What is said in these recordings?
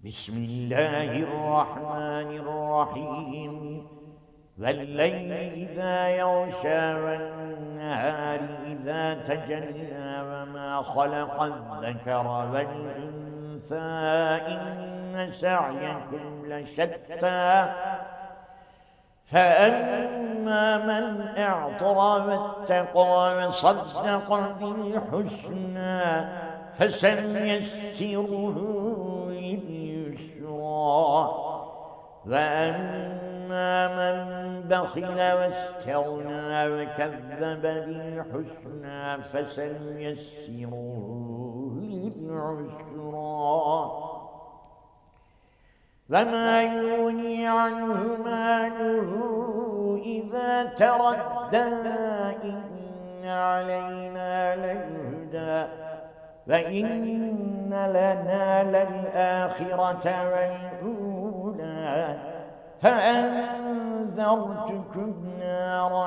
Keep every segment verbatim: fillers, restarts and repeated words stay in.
بسم الله الرحمن الرحيم والليل إذا يغشى والنهار إذا تجلى وما خلق الذكر والأنثى إن سعيكم لشتى فأما من أعطى واتقى وصدق بالحسنى فسنيسره لليسرى وأما من بخل واستغنى وكذب بالحسنى فسنيسره للعسرى وما يغني عنه ماله إذا تردى إن علينا للهدى وإن لنا للآخرة والأولى فأنذرتكم نارا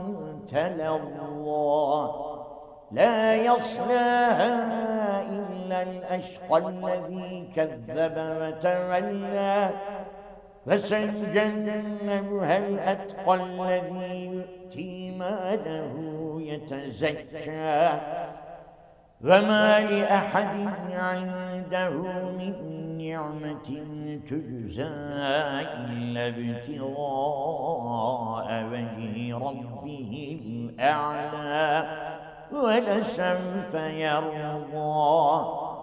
تلظى لا يصلاها إلا الأشقى الذي كذب وتولى فسيجنبها الأتقى الذي يؤتي ماله يتزكى وما لأحد عنده من نعمة تجزى إلا ابتغاء وجه ربه الأعلى ولسوف يرضى